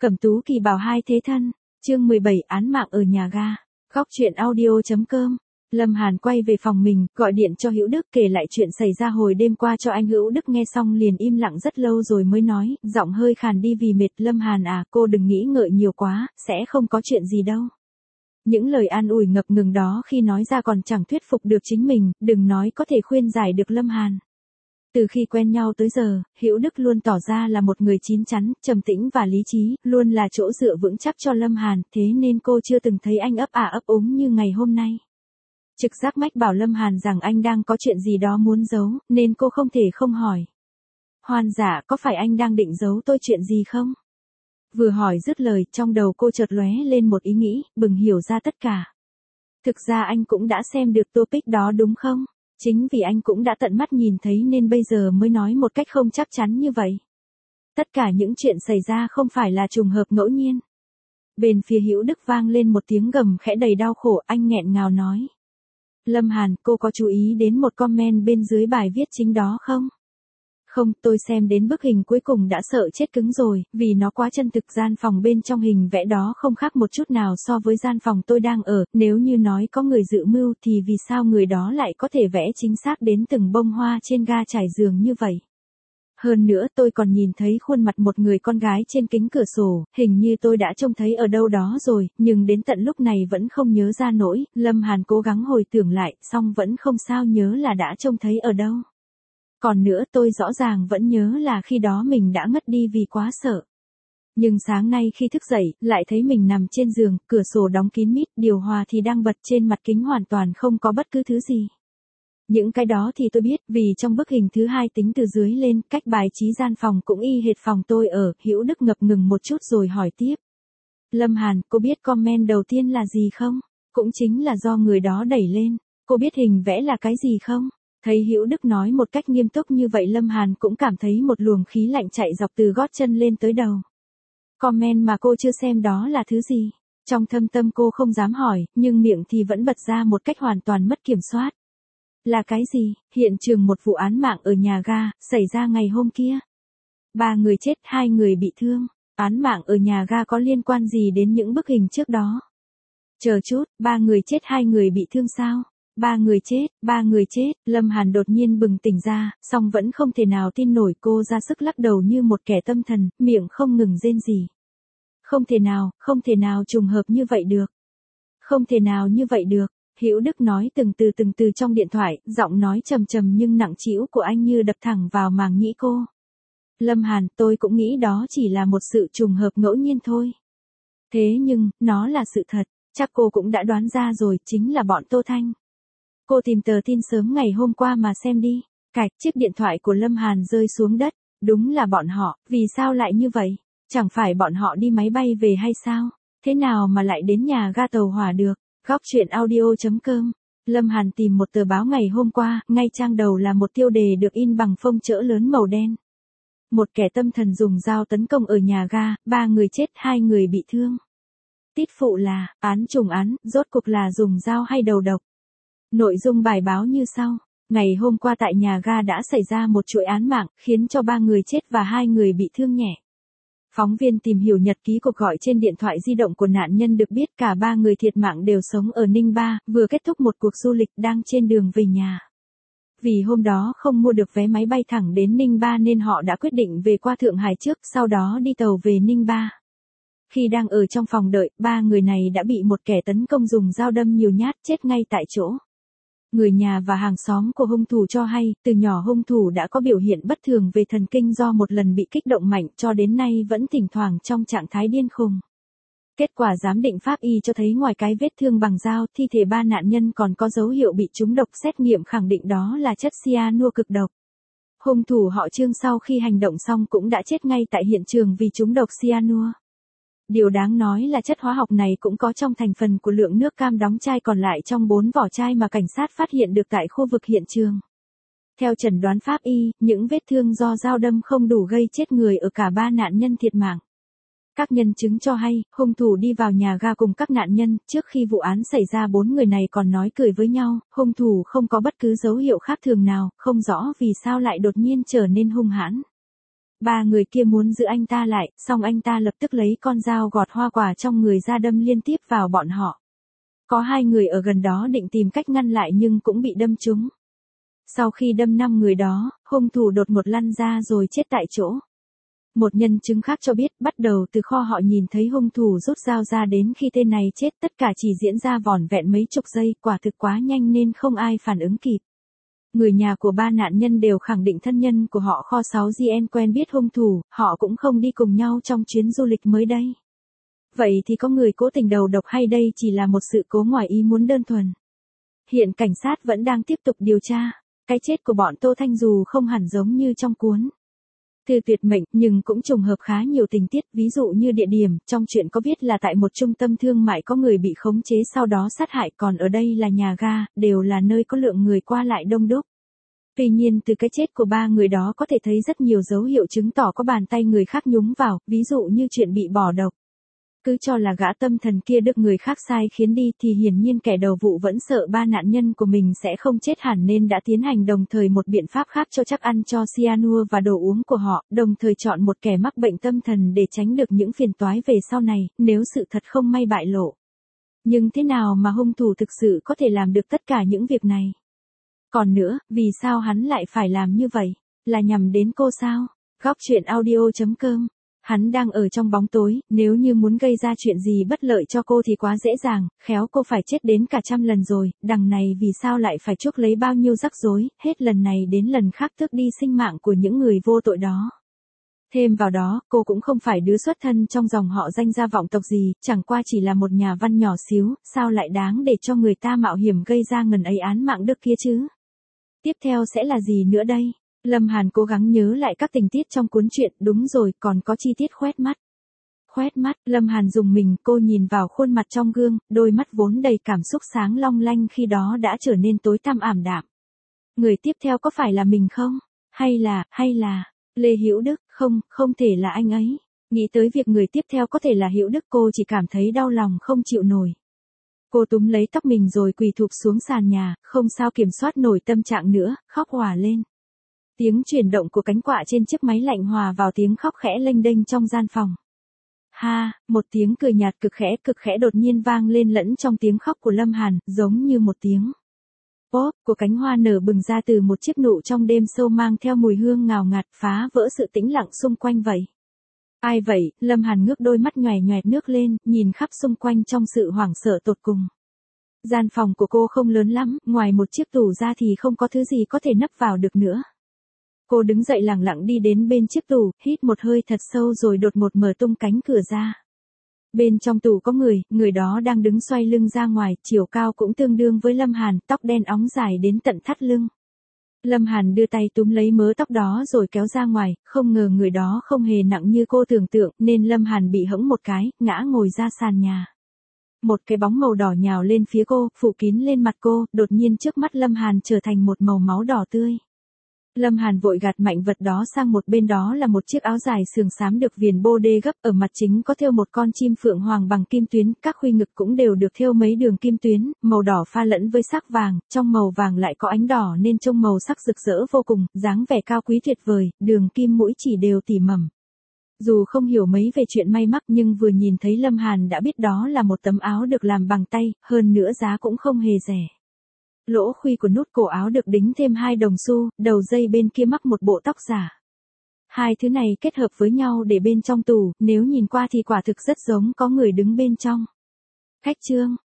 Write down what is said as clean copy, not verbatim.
Cẩm Tú Kỳ Bảo hai thế thân, chương 17 án mạng ở nhà ga. Góc truyện audio.com. Lâm Hàn quay về phòng mình, gọi điện cho Hữu Đức kể lại chuyện xảy ra hồi đêm qua cho anh Hữu Đức nghe xong liền im lặng rất lâu rồi mới nói, giọng hơi khàn đi vì mệt. Lâm Hàn à, cô đừng nghĩ ngợi nhiều quá, sẽ không có chuyện gì đâu. Những lời an ủi ngập ngừng đó khi nói ra còn chẳng thuyết phục được chính mình, đừng nói có thể khuyên giải được Lâm Hàn. Từ khi quen nhau tới giờ, Hữu Đức luôn tỏ ra là một người chín chắn, trầm tĩnh và lý trí, luôn là chỗ dựa vững chắc cho Lâm Hàn, thế nên cô chưa từng thấy anh ấp ấp úng như ngày hôm nay. Trực giác mách bảo Lâm Hàn rằng anh đang có chuyện gì đó muốn giấu, nên cô không thể không hỏi. Hoan dạ, có phải anh đang định giấu tôi chuyện gì không? Vừa hỏi dứt lời, trong đầu cô chợt lóe lên một ý nghĩ, bừng hiểu ra tất cả. Thực ra anh cũng đã xem được topic đó đúng không? Chính vì anh cũng đã tận mắt nhìn thấy nên bây giờ mới nói một cách không chắc chắn như vậy. Tất cả những chuyện xảy ra không phải là trùng hợp ngẫu nhiên. Bên phía Hữu Đức vang lên một tiếng gầm khẽ đầy đau khổ, anh nghẹn ngào nói. Lâm Hàn, cô có chú ý đến một comment bên dưới bài viết chính đó không? Không, tôi xem đến bức hình cuối cùng đã sợ chết cứng rồi, vì nó quá chân thực. Gian phòng bên trong hình vẽ đó không khác một chút nào so với gian phòng tôi đang ở, nếu như nói có người dự mưu thì vì sao người đó lại có thể vẽ chính xác đến từng bông hoa trên ga trải giường như vậy? Hơn nữa tôi còn nhìn thấy khuôn mặt một người con gái trên kính cửa sổ, hình như tôi đã trông thấy ở đâu đó rồi, nhưng đến tận lúc này vẫn không nhớ ra nổi. Lâm Hàn cố gắng hồi tưởng lại, song vẫn không sao nhớ là đã trông thấy ở đâu. Còn nữa tôi rõ ràng vẫn nhớ là khi đó mình đã ngất đi vì quá sợ. Nhưng sáng nay khi thức dậy, lại thấy mình nằm trên giường, cửa sổ đóng kín mít, điều hòa thì đang bật trên mặt kính hoàn toàn không có bất cứ thứ gì. Những cái đó thì tôi biết, vì trong bức hình thứ hai tính từ dưới lên, cách bài trí gian phòng cũng y hệt phòng tôi ở. Hữu Đức ngập ngừng một chút rồi hỏi tiếp. Lâm Hàn, cô biết comment đầu tiên là gì không? Cũng chính là do người đó đẩy lên. Cô biết hình vẽ là cái gì không? Thấy Hữu Đức nói một cách nghiêm túc như vậy, Lâm Hàn cũng cảm thấy một luồng khí lạnh chạy dọc từ gót chân lên tới đầu. Comment mà cô chưa xem đó là thứ gì? Trong thâm tâm cô không dám hỏi, nhưng miệng thì vẫn bật ra một cách hoàn toàn mất kiểm soát. Là cái gì? Hiện trường một vụ án mạng ở nhà ga, xảy ra ngày hôm kia. 3 người chết, 2 người bị thương. Án mạng ở nhà ga có liên quan gì đến những bức hình trước đó? Chờ chút, 3 người chết 2 người bị thương sao? 3 người chết, Lâm Hàn đột nhiên bừng tỉnh ra, song vẫn không thể nào tin nổi. Cô ra sức lắc đầu như một kẻ tâm thần, miệng không ngừng rên rỉ. Không thể nào trùng hợp như vậy được. Không thể nào như vậy được. Hữu Đức nói từng từ trong điện thoại, giọng nói trầm trầm nhưng nặng trĩu của anh như đập thẳng vào màng nhĩ cô. Lâm Hàn, tôi cũng nghĩ đó chỉ là một sự trùng hợp ngẫu nhiên thôi. Thế nhưng, nó là sự thật, chắc cô cũng đã đoán ra rồi, chính là bọn Tô Thanh. Cô tìm tờ tin sớm ngày hôm qua mà xem đi. Cạch, chiếc điện thoại của Lâm Hàn rơi xuống đất. Đúng là bọn họ, vì sao lại như vậy? Chẳng phải bọn họ đi máy bay về hay sao? Thế nào mà lại đến nhà ga tàu hỏa được? Góc truyện audio.com. Lâm Hàn tìm một tờ báo ngày hôm qua, ngay trang đầu là một tiêu đề được in bằng phông chữ lớn màu đen. Một kẻ tâm thần dùng dao tấn công ở nhà ga, 3 người chết 2 người bị thương. Tít phụ là, án trùng án, rốt cuộc là dùng dao hay đầu độc? Nội dung bài báo như sau. Ngày hôm qua tại nhà ga đã xảy ra một chuỗi án mạng, khiến cho 3 người chết và 2 người bị thương nhẹ. Phóng viên tìm hiểu nhật ký cuộc gọi trên điện thoại di động của nạn nhân được biết cả 3 người thiệt mạng đều sống ở Ninh Ba, vừa kết thúc một cuộc du lịch đang trên đường về nhà. Vì hôm đó không mua được vé máy bay thẳng đến Ninh Ba nên họ đã quyết định về qua Thượng Hải trước, sau đó đi tàu về Ninh Ba. Khi đang ở trong phòng đợi, 3 người này đã bị một kẻ tấn công dùng dao đâm nhiều nhát, chết ngay tại chỗ. Người nhà và hàng xóm của hung thủ cho hay, từ nhỏ hung thủ đã có biểu hiện bất thường về thần kinh do một lần bị kích động mạnh cho đến nay vẫn thỉnh thoảng trong trạng thái điên khùng. Kết quả giám định pháp y cho thấy ngoài cái vết thương bằng dao, thi thể 3 nạn nhân còn có dấu hiệu bị trúng độc, xét nghiệm khẳng định đó là chất cyanua cực độc. Hung thủ họ Trương sau khi hành động xong cũng đã chết ngay tại hiện trường vì trúng độc cyanua. Điều đáng nói là chất hóa học này cũng có trong thành phần của lượng nước cam đóng chai còn lại trong 4 vỏ chai mà cảnh sát phát hiện được tại khu vực hiện trường. Theo chẩn đoán pháp y, những vết thương do dao đâm không đủ gây chết người ở cả 3 nạn nhân thiệt mạng. Các nhân chứng cho hay, hung thủ đi vào nhà ga cùng các nạn nhân, trước khi vụ án xảy ra 4 người này còn nói cười với nhau, hung thủ không có bất cứ dấu hiệu khác thường nào, không rõ vì sao lại đột nhiên trở nên hung hãn. ba người kia muốn giữ anh ta lại, xong anh ta lập tức lấy con dao gọt hoa quả trong người ra đâm liên tiếp vào bọn họ. Có 2 người ở gần đó định tìm cách ngăn lại nhưng cũng bị đâm trúng. Sau khi đâm 5 người đó, hung thủ đột ngột lăn ra rồi chết tại chỗ. Một nhân chứng khác cho biết, bắt đầu từ kho họ nhìn thấy hung thủ rút dao ra đến khi tên này chết, tất cả chỉ diễn ra vỏn vẹn mấy chục giây, quả thực quá nhanh nên không ai phản ứng kịp. Người nhà của 3 nạn nhân đều khẳng định thân nhân của họ kho 6GN quen biết hung thủ, họ cũng không đi cùng nhau trong chuyến du lịch mới đây. Vậy thì có người cố tình đầu độc hay đây chỉ là một sự cố ngoài ý muốn đơn thuần? Hiện cảnh sát vẫn đang tiếp tục điều tra. Cái chết của bọn Tô Thanh dù không hẳn giống như trong cuốn Thư Tuyệt Mệnh, nhưng cũng trùng hợp khá nhiều tình tiết, ví dụ như địa điểm, trong truyện có viết là tại một trung tâm thương mại có người bị khống chế sau đó sát hại, còn ở đây là nhà ga, đều là nơi có lượng người qua lại đông đúc. Tuy nhiên từ cái chết của 3 người đó có thể thấy rất nhiều dấu hiệu chứng tỏ có bàn tay người khác nhúng vào, ví dụ như chuyện bị bỏ độc. Cứ cho là gã tâm thần kia được người khác sai khiến đi thì hiển nhiên kẻ đầu vụ vẫn sợ 3 nạn nhân của mình sẽ không chết hẳn nên đã tiến hành đồng thời một biện pháp khác cho chắc ăn cho cyanua và đồ uống của họ, đồng thời chọn một kẻ mắc bệnh tâm thần để tránh được những phiền toái về sau này, nếu sự thật không may bại lộ. Nhưng thế nào mà hung thủ thực sự có thể làm được tất cả những việc này? Còn nữa, vì sao hắn lại phải làm như vậy? Là nhằm đến cô sao? Góc truyện audio.com. Hắn đang ở trong bóng tối, nếu như muốn gây ra chuyện gì bất lợi cho cô thì quá dễ dàng, khéo cô phải chết đến cả 100 lần rồi, đằng này vì sao lại phải chuốc lấy bao nhiêu rắc rối, hết lần này đến lần khác tước đi sinh mạng của những người vô tội đó. Thêm vào đó, cô cũng không phải đứa xuất thân trong dòng họ danh gia vọng tộc gì, chẳng qua chỉ là một nhà văn nhỏ xíu, sao lại đáng để cho người ta mạo hiểm gây ra ngần ấy án mạng đức kia chứ? Tiếp theo sẽ là gì nữa đây? Lâm Hàn cố gắng nhớ lại các tình tiết trong cuốn truyện, đúng rồi, còn có chi tiết khoét mắt. Khoét mắt, Lâm Hàn dùng mình, cô nhìn vào khuôn mặt trong gương, đôi mắt vốn đầy cảm xúc sáng long lanh khi đó đã trở nên tối tăm ảm đạm. Người tiếp theo có phải là mình không? Hay là, Lê Hữu Đức, không thể là anh ấy. Nghĩ tới việc người tiếp theo có thể là Hữu Đức cô chỉ cảm thấy đau lòng không chịu nổi. Cô túm lấy tóc mình rồi quỳ thụp xuống sàn nhà, không sao kiểm soát nổi tâm trạng nữa, khóc òa lên. Tiếng chuyển động của cánh quạ trên chiếc máy lạnh hòa vào tiếng khóc khẽ lênh đênh trong gian phòng. Ha, một tiếng cười nhạt cực khẽ đột nhiên vang lên lẫn trong tiếng khóc của Lâm Hàn, giống như một tiếng pop của cánh hoa nở bừng ra từ một chiếc nụ trong đêm sâu mang theo mùi hương ngào ngạt phá vỡ sự tĩnh lặng xung quanh vậy. Ai vậy? Lâm Hàn ngước đôi mắt nhoẻn nhoẻn nước lên, nhìn khắp xung quanh trong sự hoảng sợ tột cùng. Gian phòng của cô không lớn lắm, ngoài một chiếc tủ ra thì không có thứ gì có thể nấp vào được nữa. Cô đứng dậy lẳng lặng đi đến bên chiếc tủ, hít một hơi thật sâu rồi đột ngột mở tung cánh cửa ra. Bên trong tủ có người đó đang đứng xoay lưng ra ngoài, chiều cao cũng tương đương với Lâm Hàn, tóc đen óng dài đến tận thắt lưng. Lâm Hàn đưa tay túm lấy mớ tóc đó rồi kéo ra ngoài, không ngờ người đó không hề nặng như cô tưởng tượng, nên Lâm Hàn bị hẫng một cái, ngã ngồi ra sàn nhà. Một cái bóng màu đỏ nhào lên phía cô, phủ kín lên mặt cô, đột nhiên trước mắt Lâm Hàn trở thành một màu máu đỏ tươi. Lâm Hàn vội gạt mạnh vật đó sang một bên, đó là một chiếc áo dài sườn xám được viền bô đê gấp, ở mặt chính có thêu một con chim phượng hoàng bằng kim tuyến, các khuy ngực cũng đều được thêu mấy đường kim tuyến, màu đỏ pha lẫn với sắc vàng, trong màu vàng lại có ánh đỏ nên trông màu sắc rực rỡ vô cùng, dáng vẻ cao quý tuyệt vời, đường kim mũi chỉ đều tỉ mẩn. Dù không hiểu mấy về chuyện may mắc nhưng vừa nhìn thấy Lâm Hàn đã biết đó là một tấm áo được làm bằng tay, hơn nữa giá cũng không hề rẻ. Lỗ khuy của nút cổ áo được đính thêm 2 đồng xu, đầu dây bên kia mắc một bộ tóc giả. Hai thứ này kết hợp với nhau để bên trong tủ, nếu nhìn qua thì quả thực rất giống có người đứng bên trong. Khách trương,